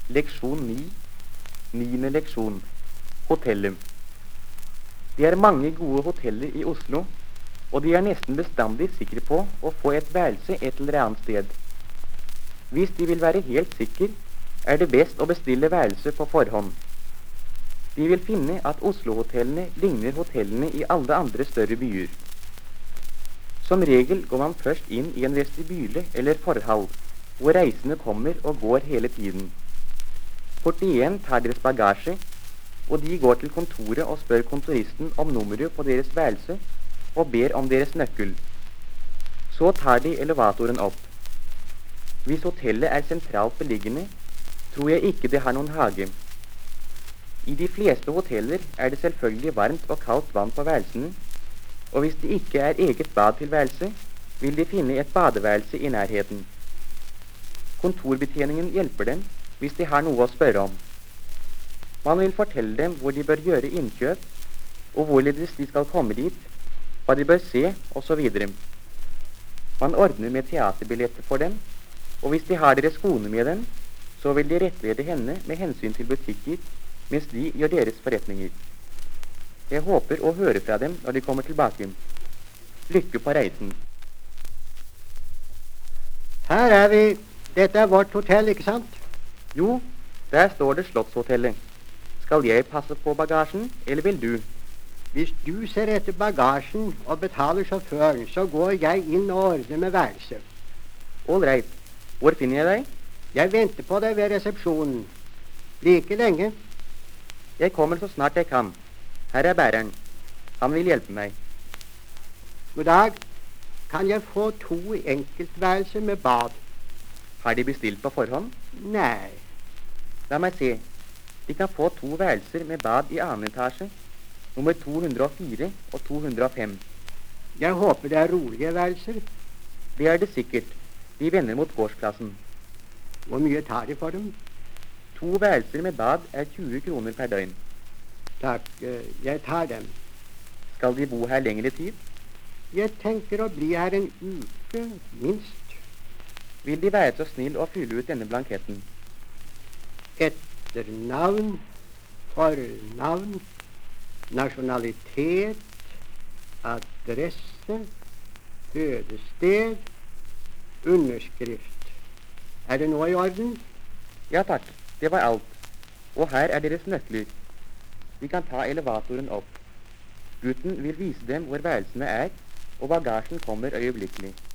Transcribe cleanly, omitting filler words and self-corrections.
Leksjon 9, 9. leksjon, hotellet. Det er mange gode hoteller i Oslo, og de er nesten bestandig sikre på å få et værelse et eller annet sted. Hvis de vil være helt sikre, er det best å bestille værelse på forhånd. De vil finne at Oslo-hotellene ligner hotellene i alle andre større byer. Som regel går man først inn i en vestibyle eller forhall, hvor reisende kommer og går hele tiden. Portieren tar deres bagasje, og de går til kontoret og spør kontoristen om nummeret på deres værelse og ber om deres nøkkel. Så tar de elevatoren opp. Hvis hotellet er sentralt beliggende, tror jeg ikke det har noen hage. I de fleste hoteller er det selvfølgelig varmt og kaldt vann på værelsene, og hvis det ikke er eget bad til værelse, vil de finne et badeværelse i nærheten. Kontorbetjeningen hjelper dem hvis de har noe å spørre om. Man vil fortelle dem hvor de bør gjøre innkjøp, og hvorledes de skal komme dit, hva de bør se, osv. Man ordner med teaterbilletter for dem, og hvis de har deres kone med dem, så vil de rettlede henne med hensyn til butikker, mens de gjør deres forretninger. Jeg håper å høre fra dem når de kommer tilbake. Lykke på reisen. Her er vi. Dette er vårt hotell, ikke sant? Jo, der står det Slottshotellet. Skal jeg passe på bagasjen, eller vil du? Hvis du ser etter bagasjen og betaler sjåføren, så går jeg inn og ordner med værelse. All right. Hvor finner jeg deg? Jeg venter på deg ved resepsjonen. Blir ikke lenge. Jeg kommer så snart jeg kan. Her er bæreren. Han vil hjelpe meg. God dag. Kan jeg få 2 enkeltværelser med bad? Har de bestilt på forhånd? Nei. La meg se. De kan få 2 værelser med bad i annen etasje, nummer 204 og 205. Jeg håper det er rolige værelser. Det er det sikkert. De vender mot gårdsplassen. Hvor mye tar de for dem? 2 værelser med bad er 20 kroner per døgn. Takk, jeg tar dem. Skal de bo her lengre tid? Jeg tenker å bli her en uke, minst. Vil de være så snill å fylle ut denne blanketten? Etternavn, fornavn, nasjonalitet, adresse, fødested, underskrift. Er det nå i orden? Ja takk, det var alt. Og her er deres nøkler. Vi kan ta elevatoren opp. Gutten vil vise dem hvor værelsene er, og bagasjen kommer øyeblikkelig.